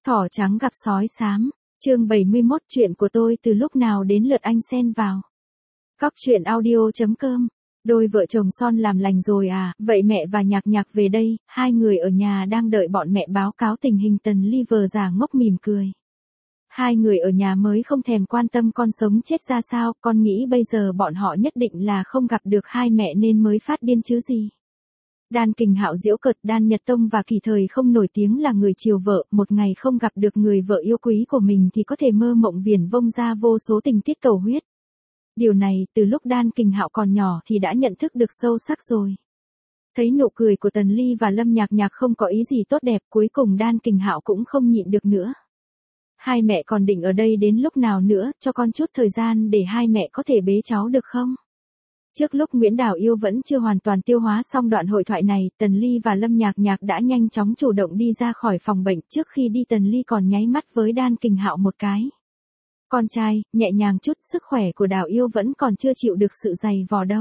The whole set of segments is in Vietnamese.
Thỏ trắng gặp sói xám, chương 71 chuyện của tôi từ lúc nào đến lượt anh xen vào. Góc truyện audio.com. Đôi vợ chồng son làm lành rồi à, vậy mẹ và Nhạc Nhạc về đây, hai người ở nhà đang đợi bọn mẹ báo cáo tình hình. Tần Ly vờ giả ngốc mỉm cười. Hai người ở nhà mới không thèm quan tâm con sống chết ra sao, con nghĩ bây giờ bọn họ nhất định là không gặp được hai mẹ nên mới phát điên chứ gì. Đan Kình Hạo giễu cợt. Đan Nhật Tông và Kỳ Thời không nổi tiếng là người chiều vợ, một ngày không gặp được người vợ yêu quý của mình thì có thể mơ mộng viển vông ra vô số tình tiết cầu huyết. Điều này, từ lúc Đan Kình Hạo còn nhỏ thì đã nhận thức được sâu sắc rồi. Thấy nụ cười của Tần Ly và Lâm Nhạc Nhạc không có ý gì tốt đẹp, cuối cùng Đan Kình Hạo cũng không nhịn được nữa. Hai mẹ còn định ở đây đến lúc nào nữa, cho con chút thời gian để hai mẹ có thể bế cháu được không? Trước lúc Nguyễn Đào Yêu vẫn chưa hoàn toàn tiêu hóa xong đoạn hội thoại này, Tần Ly và Lâm Nhạc Nhạc đã nhanh chóng chủ động đi ra khỏi phòng bệnh. Trước khi đi Tần Ly còn nháy mắt với Đan Kình Hạo một cái. Con trai, nhẹ nhàng chút, sức khỏe của Đào Yêu vẫn còn chưa chịu được sự dày vò đâu.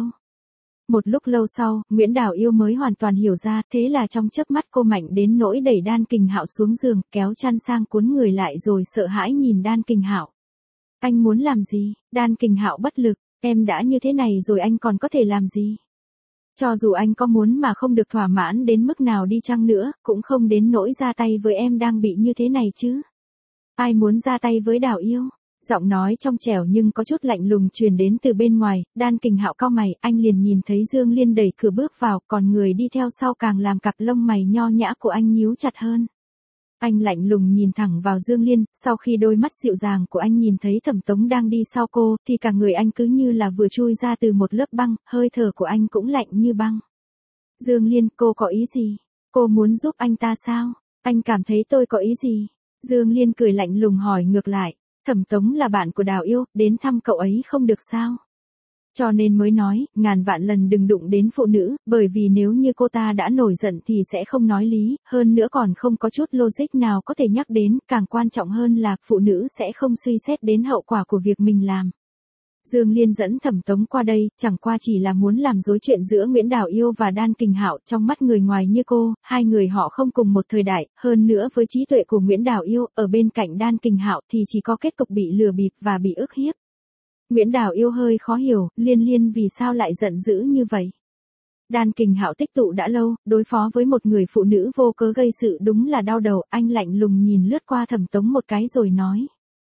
Một lúc lâu sau, Nguyễn Đào Yêu mới hoàn toàn hiểu ra, thế là trong chớp mắt cô mạnh đến nỗi đẩy Đan Kình Hạo xuống giường, kéo chăn sang cuốn người lại rồi sợ hãi nhìn Đan Kình Hạo. Anh muốn làm gì? Đan Kình Hạo bất lực. Em đã như thế này rồi anh còn có thể làm gì? Cho dù anh có muốn mà không được thỏa mãn đến mức nào đi chăng nữa, cũng không đến nỗi ra tay với em đang bị như thế này chứ. Ai muốn ra tay với Đào Yêu? Giọng nói trong trẻo nhưng có chút lạnh lùng truyền đến từ bên ngoài. Đan Kình Hạo cau mày, anh liền nhìn thấy Dương Liên đẩy cửa bước vào, còn người đi theo sau càng làm cặp lông mày nho nhã của anh nhíu chặt hơn. Anh lạnh lùng nhìn thẳng vào Dương Liên, sau khi đôi mắt dịu dàng của anh nhìn thấy Thẩm Tống đang đi sau cô, thì cả người anh cứ như là vừa chui ra từ một lớp băng, hơi thở của anh cũng lạnh như băng. Dương Liên, cô có ý gì? Cô muốn giúp anh ta sao? Anh cảm thấy tôi có ý gì? Dương Liên cười lạnh lùng hỏi ngược lại. Thẩm Tống là bạn của Đào Yêu, đến thăm cậu ấy không được sao? Cho nên mới nói, ngàn vạn lần đừng đụng đến phụ nữ, bởi vì nếu như cô ta đã nổi giận thì sẽ không nói lý, hơn nữa còn không có chút logic nào có thể nhắc đến, càng quan trọng hơn là phụ nữ sẽ không suy xét đến hậu quả của việc mình làm. Dương Liên dẫn Thẩm Tống qua đây, chẳng qua chỉ là muốn làm rối chuyện giữa Nguyễn Đào Yêu và Đan Kình Hạo. Trong mắt người ngoài như cô, hai người họ không cùng một thời đại, hơn nữa với trí tuệ của Nguyễn Đào Yêu, ở bên cạnh Đan Kình Hạo thì chỉ có kết cục bị lừa bịp và bị ức hiếp. Nguyễn Đào Yêu hơi khó hiểu, Liên vì sao lại giận dữ như vậy. Đan Kình Hạo tích tụ đã lâu, đối phó với một người phụ nữ vô cớ gây sự đúng là đau đầu. Anh lạnh lùng nhìn lướt qua Thẩm Tống một cái rồi nói.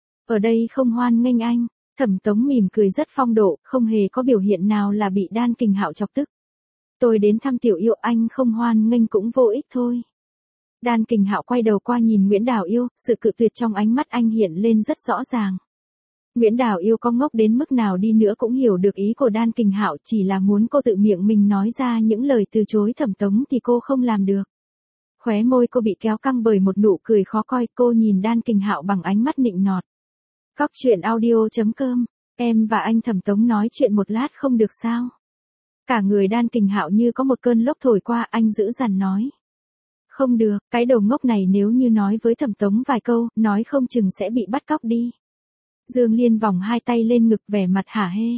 Ở đây không hoan nghênh anh. Thẩm Tống mỉm cười rất phong độ, không hề có biểu hiện nào là bị Đan Kình Hạo chọc tức. Tôi đến thăm Tiểu Yêu, anh không hoan nghênh cũng vô ích thôi. Đan Kình Hạo quay đầu qua nhìn Nguyễn Đào Yêu, sự cự tuyệt trong ánh mắt anh hiện lên rất rõ ràng. Nguyễn Đào Yêu có ngốc đến mức nào đi nữa cũng hiểu được ý của Đan Kình Hạo, chỉ là muốn cô tự miệng mình nói ra những lời từ chối Thẩm Tống thì cô không làm được. Khóe môi cô bị kéo căng bởi một nụ cười khó coi, cô nhìn Đan Kình Hạo bằng ánh mắt nịnh nọt. Góc truyện audio.com, em và anh Thẩm Tống nói chuyện một lát không được sao? Cả người Đan Kình Hạo như có một cơn lốc thổi qua, anh dữ dằn nói. Không được, cái đầu ngốc này nếu như nói với Thẩm Tống vài câu, nói không chừng sẽ bị bắt cóc đi. Dương Liên vòng hai tay lên ngực vẻ mặt hả hê.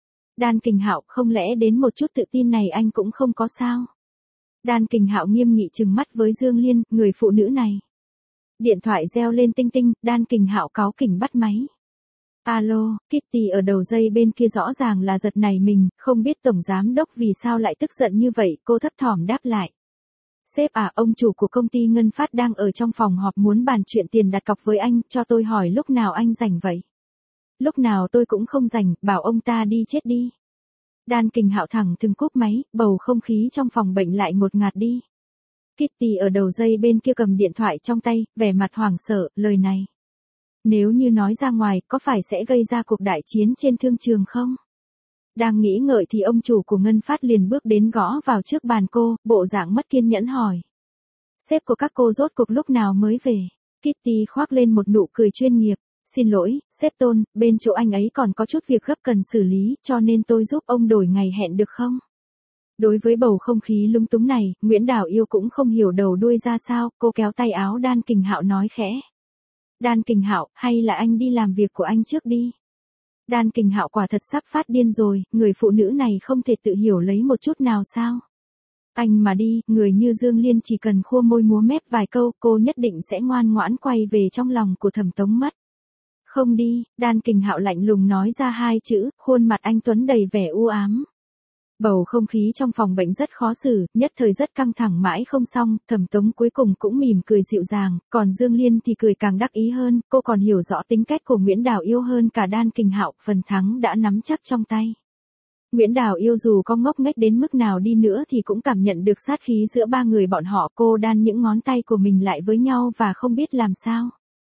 Đan Kình Hạo, không lẽ đến một chút tự tin này anh cũng không có sao? Đan Kình Hạo nghiêm nghị trừng mắt với Dương Liên, người phụ nữ này. Điện thoại reo lên tinh tinh, Đan Kình Hạo cáu kỉnh bắt máy. Alo, Kitty ở đầu dây bên kia rõ ràng là giật nảy mình, không biết tổng giám đốc vì sao lại tức giận như vậy, cô thấp thỏm đáp lại. Sếp à, ông chủ của công ty Ngân Phát đang ở trong phòng họp muốn bàn chuyện tiền đặt cọc với anh, cho tôi hỏi lúc nào anh rảnh vậy? Lúc nào tôi cũng không rảnh, bảo ông ta đi chết đi. Đan Kình Hạo thẳng thừng cúp máy, bầu không khí trong phòng bệnh lại ngột ngạt đi. Kitty ở đầu dây bên kia cầm điện thoại trong tay, vẻ mặt hoảng sợ, lời này. Nếu như nói ra ngoài, có phải sẽ gây ra cuộc đại chiến trên thương trường không? Đang nghĩ ngợi thì ông chủ của Ngân Phát liền bước đến gõ vào trước bàn cô, bộ dạng mất kiên nhẫn hỏi. Sếp của các cô rốt cuộc lúc nào mới về? Kitty khoác lên một nụ cười chuyên nghiệp. Xin lỗi, sếp Tôn, bên chỗ anh ấy còn có chút việc gấp cần xử lý, cho nên tôi giúp ông đổi ngày hẹn được không? Đối với bầu không khí lúng túng này, Nguyễn Đào Yêu cũng không hiểu đầu đuôi ra sao, cô kéo tay áo Đan Kình Hạo nói khẽ. Đan Kình Hạo, hay là anh đi làm việc của anh trước đi. Đan Kình Hạo quả thật sắp phát điên rồi, người phụ nữ này không thể tự hiểu lấy một chút nào sao? Anh mà đi, người như Dương Liên chỉ cần khua môi múa mép vài câu, cô nhất định sẽ ngoan ngoãn quay về trong lòng của Thẩm Tống mất. Không đi, Đan Kình Hạo lạnh lùng nói ra hai chữ, khuôn mặt anh tuấn đầy vẻ u ám. Bầu không khí trong phòng bệnh rất khó xử, nhất thời rất căng thẳng mãi không xong, Thẩm Tống cuối cùng cũng mỉm cười dịu dàng, còn Dương Liên thì cười càng đắc ý hơn, cô còn hiểu rõ tính cách của Nguyễn Đào Yêu hơn cả Đan Kình Hạo, phần thắng đã nắm chắc trong tay. Nguyễn Đào Yêu dù có ngốc nghếch đến mức nào đi nữa thì cũng cảm nhận được sát khí giữa ba người bọn họ, cô đan những ngón tay của mình lại với nhau và không biết làm sao.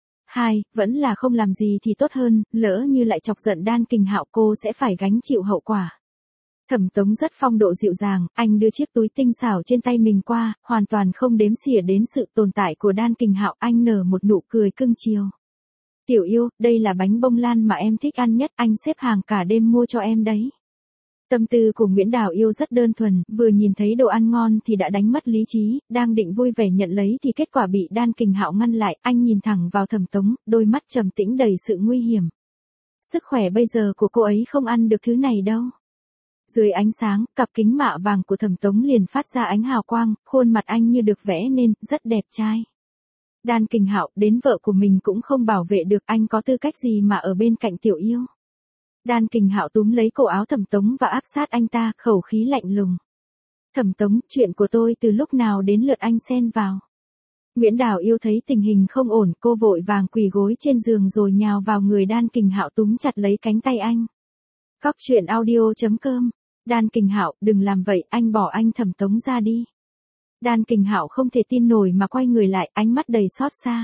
Vẫn là không làm gì thì tốt hơn, lỡ như lại chọc giận Đan Kình Hạo cô sẽ phải gánh chịu hậu quả. Thẩm Tống rất phong độ dịu dàng, anh đưa chiếc túi tinh xảo trên tay mình qua, hoàn toàn không đếm xỉa đến sự tồn tại của Đan Kình Hạo, anh nở một nụ cười cưng chiều. Tiểu Yêu, đây là bánh bông lan mà em thích ăn nhất, anh xếp hàng cả đêm mua cho em đấy. Tâm tư của Nguyễn Đào Yêu rất đơn thuần, vừa nhìn thấy đồ ăn ngon thì đã đánh mất lý trí, đang định vui vẻ nhận lấy thì kết quả bị Đan Kình Hạo ngăn lại, anh nhìn thẳng vào Thẩm Tống, đôi mắt trầm tĩnh đầy sự nguy hiểm. Sức khỏe bây giờ của cô ấy không ăn được thứ này đâu. Dưới ánh sáng, cặp kính mạ vàng của Thẩm Tống liền phát ra ánh hào quang, khuôn mặt anh như được vẽ nên, rất đẹp trai. Đan Kình Hạo, đến vợ của mình cũng không bảo vệ được, anh có tư cách gì mà ở bên cạnh Tiểu Yêu. Đan Kình Hạo túm lấy cổ áo Thẩm Tống và áp sát anh ta, khẩu khí lạnh lùng. Thẩm Tống, chuyện của tôi từ lúc nào đến lượt anh xen vào. Nguyễn Đào Yêu thấy tình hình không ổn, cô vội vàng quỳ gối trên giường rồi nhào vào người Đan Kình Hạo túm chặt lấy cánh tay anh. Cóc truyện audio.com. Đan Kình Hạo, đừng làm vậy, anh bỏ anh Thẩm Tống ra đi. Đan Kình Hạo không thể tin nổi mà quay người lại, ánh mắt đầy xót xa.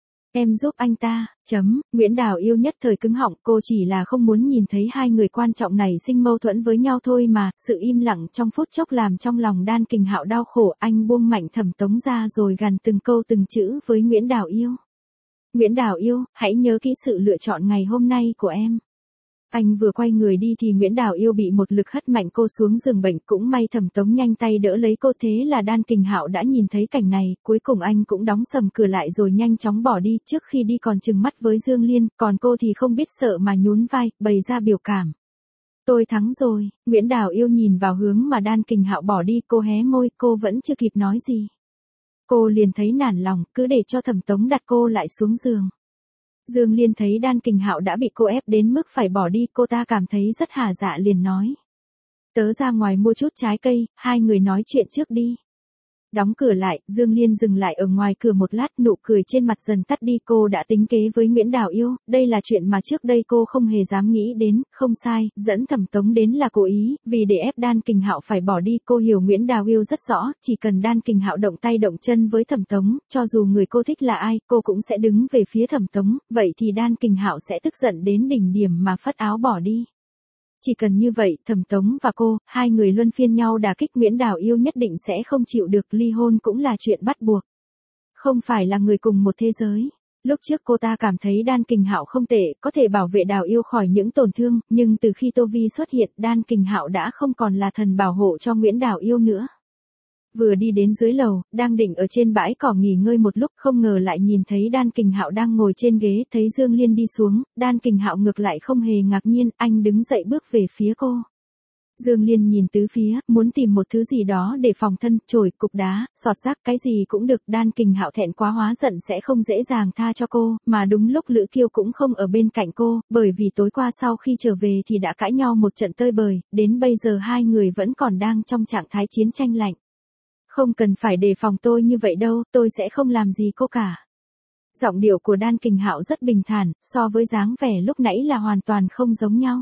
Em giúp anh ta, Nguyễn Đào Yêu nhất thời cứng họng, cô chỉ là không muốn nhìn thấy hai người quan trọng này sinh mâu thuẫn với nhau thôi mà, sự im lặng trong phút chốc làm trong lòng Đan Kình Hạo đau khổ, anh buông mạnh Thẩm Tống ra rồi gằn từng câu từng chữ với Nguyễn Đào Yêu. Nguyễn Đào Yêu, hãy nhớ kỹ sự lựa chọn ngày hôm nay của em. Anh vừa quay người đi thì Nguyễn Đào Yêu bị một lực hất mạnh cô xuống giường bệnh, cũng may Thẩm Tống nhanh tay đỡ lấy cô, thế là Đan Kình Hạo đã nhìn thấy cảnh này, cuối cùng anh cũng đóng sầm cửa lại rồi nhanh chóng bỏ đi, trước khi đi còn trừng mắt với Dương Liên, còn cô thì không biết sợ mà nhún vai, bày ra biểu cảm. Tôi thắng rồi, Nguyễn Đào Yêu nhìn vào hướng mà Đan Kình Hạo bỏ đi, cô hé môi, cô vẫn chưa kịp nói gì. Cô liền thấy nản lòng, cứ để cho Thẩm Tống đặt cô lại xuống giường. Dương Liên thấy Đan Kình Hạo đã bị cô ép đến mức phải bỏ đi, cô ta cảm thấy rất hả dạ liền nói. Tớ ra ngoài mua chút trái cây, hai người nói chuyện trước đi. Đóng cửa lại, Dương Liên dừng lại ở ngoài cửa một lát, nụ cười trên mặt dần tắt đi, cô đã tính kế với Nguyễn Đào Yêu, đây là chuyện mà trước đây cô không hề dám nghĩ đến, không sai, dẫn Thẩm Tống đến là cố ý, vì để ép Đan Kình Hạo phải bỏ đi, cô hiểu Nguyễn Đào Yêu rất rõ, chỉ cần Đan Kình Hạo động tay động chân với Thẩm Tống, cho dù người cô thích là ai, cô cũng sẽ đứng về phía Thẩm Tống, vậy thì Đan Kình Hạo sẽ tức giận đến đỉnh điểm mà phất áo bỏ đi. Chỉ cần như vậy, Thẩm Tống và cô, hai người luân phiên nhau đả kích, Nguyễn Đào Yêu nhất định sẽ không chịu được, ly hôn cũng là chuyện bắt buộc. Không phải là người cùng một thế giới. Lúc trước cô ta cảm thấy Đan Kình Hạo không tệ, có thể bảo vệ Đào Yêu khỏi những tổn thương, nhưng từ khi Tô Vi xuất hiện, Đan Kình Hạo đã không còn là thần bảo hộ cho Nguyễn Đào Yêu nữa. Vừa đi đến dưới lầu, đang định ở trên bãi cỏ nghỉ ngơi một lúc, không ngờ lại nhìn thấy Đan Kình Hạo đang ngồi trên ghế, thấy Dương Liên đi xuống, Đan Kình Hạo ngược lại không hề ngạc nhiên, anh đứng dậy bước về phía cô. Dương Liên nhìn tứ phía, muốn tìm một thứ gì đó để phòng thân, chổi, cục đá, sọt rác, cái gì cũng được, Đan Kình Hạo thẹn quá hóa giận sẽ không dễ dàng tha cho cô, mà đúng lúc Lữ Kiêu cũng không ở bên cạnh cô, bởi vì tối qua sau khi trở về thì đã cãi nhau một trận tơi bời, đến bây giờ hai người vẫn còn đang trong trạng thái chiến tranh lạnh. Không cần phải đề phòng tôi như vậy đâu, tôi sẽ không làm gì cô cả. Giọng điệu của Đan Kình Hạo rất bình thản, so với dáng vẻ lúc nãy là hoàn toàn không giống nhau.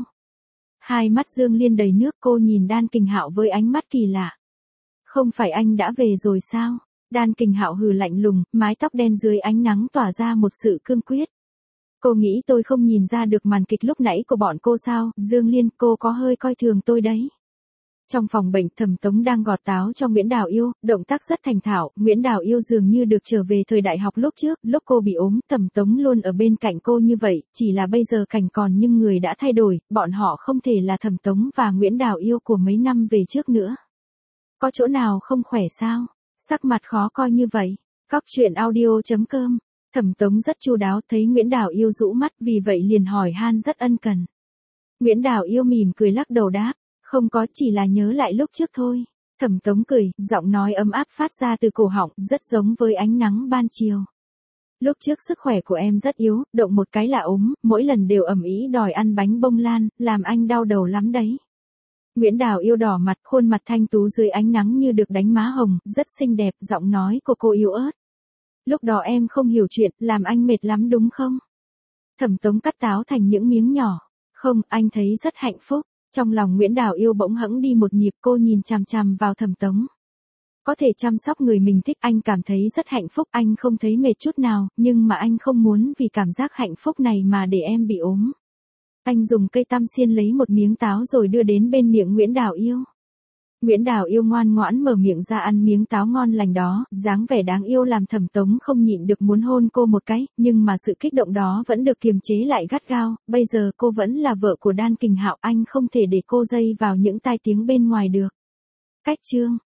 Hai mắt Dương Liên đầy nước, cô nhìn Đan Kình Hạo với ánh mắt kỳ lạ. Không phải anh đã về rồi sao? Đan Kình Hạo hừ lạnh lùng, mái tóc đen dưới ánh nắng tỏa ra một sự cương quyết. Cô nghĩ tôi không nhìn ra được màn kịch lúc nãy của bọn cô sao? Dương Liên, cô có hơi coi thường tôi đấy. Trong phòng bệnh, Thẩm Tống đang gọt táo cho Nguyễn Đào Yêu, động tác rất thành thạo, Nguyễn Đào Yêu dường như được trở về thời đại học lúc trước, lúc cô bị ốm, Thẩm Tống luôn ở bên cạnh cô như vậy, chỉ là bây giờ cảnh còn nhưng người đã thay đổi, bọn họ không thể là Thẩm Tống và Nguyễn Đào Yêu của mấy năm về trước nữa. Có chỗ nào không khỏe sao? Sắc mặt khó coi như vậy. Cóc truyện audio.com. Thẩm Tống rất chu đáo, thấy Nguyễn Đào Yêu rũ mắt, vì vậy liền hỏi han rất ân cần. Nguyễn Đào Yêu mỉm cười lắc đầu đáp. Không có, chỉ là nhớ lại lúc trước thôi. Thẩm Tống cười, giọng nói ấm áp phát ra từ cổ họng, rất giống với ánh nắng ban chiều. Lúc trước sức khỏe của em rất yếu, động một cái là ốm, mỗi lần đều ầm ĩ đòi ăn bánh bông lan, làm anh đau đầu lắm đấy. Nguyễn Đào Yêu đỏ mặt, khuôn mặt thanh tú dưới ánh nắng như được đánh má hồng, rất xinh đẹp, giọng nói của cô yếu ớt. Lúc đó em không hiểu chuyện, làm anh mệt lắm đúng không? Thẩm Tống cắt táo thành những miếng nhỏ. Không, anh thấy rất hạnh phúc. Trong lòng Nguyễn Đào Yêu bỗng hẫng đi một nhịp, cô nhìn chằm chằm vào Thẩm Tống. Có thể chăm sóc người mình thích, anh cảm thấy rất hạnh phúc, anh không thấy mệt chút nào, nhưng mà anh không muốn vì cảm giác hạnh phúc này mà để em bị ốm. Anh dùng cây tăm xiên lấy một miếng táo rồi đưa đến bên miệng Nguyễn Đào Yêu. Nguyễn Đào Yêu ngoan ngoãn mở miệng ra ăn miếng táo ngon lành đó, dáng vẻ đáng yêu làm Thẩm Tống không nhịn được muốn hôn cô một cái, nhưng mà sự kích động đó vẫn được kiềm chế lại gắt gao, bây giờ cô vẫn là vợ của Đan Kình Hạo, anh không thể để cô dây vào những tai tiếng bên ngoài được. Cách chương